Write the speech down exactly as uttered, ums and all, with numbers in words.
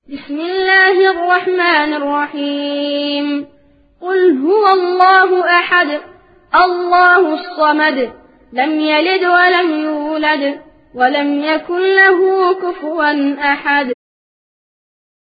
بسم الله الرحمن الرحيم. قل هو الله أحد الله الصمد لم يلد ولم يولد ولم يكن له كفوا أحد.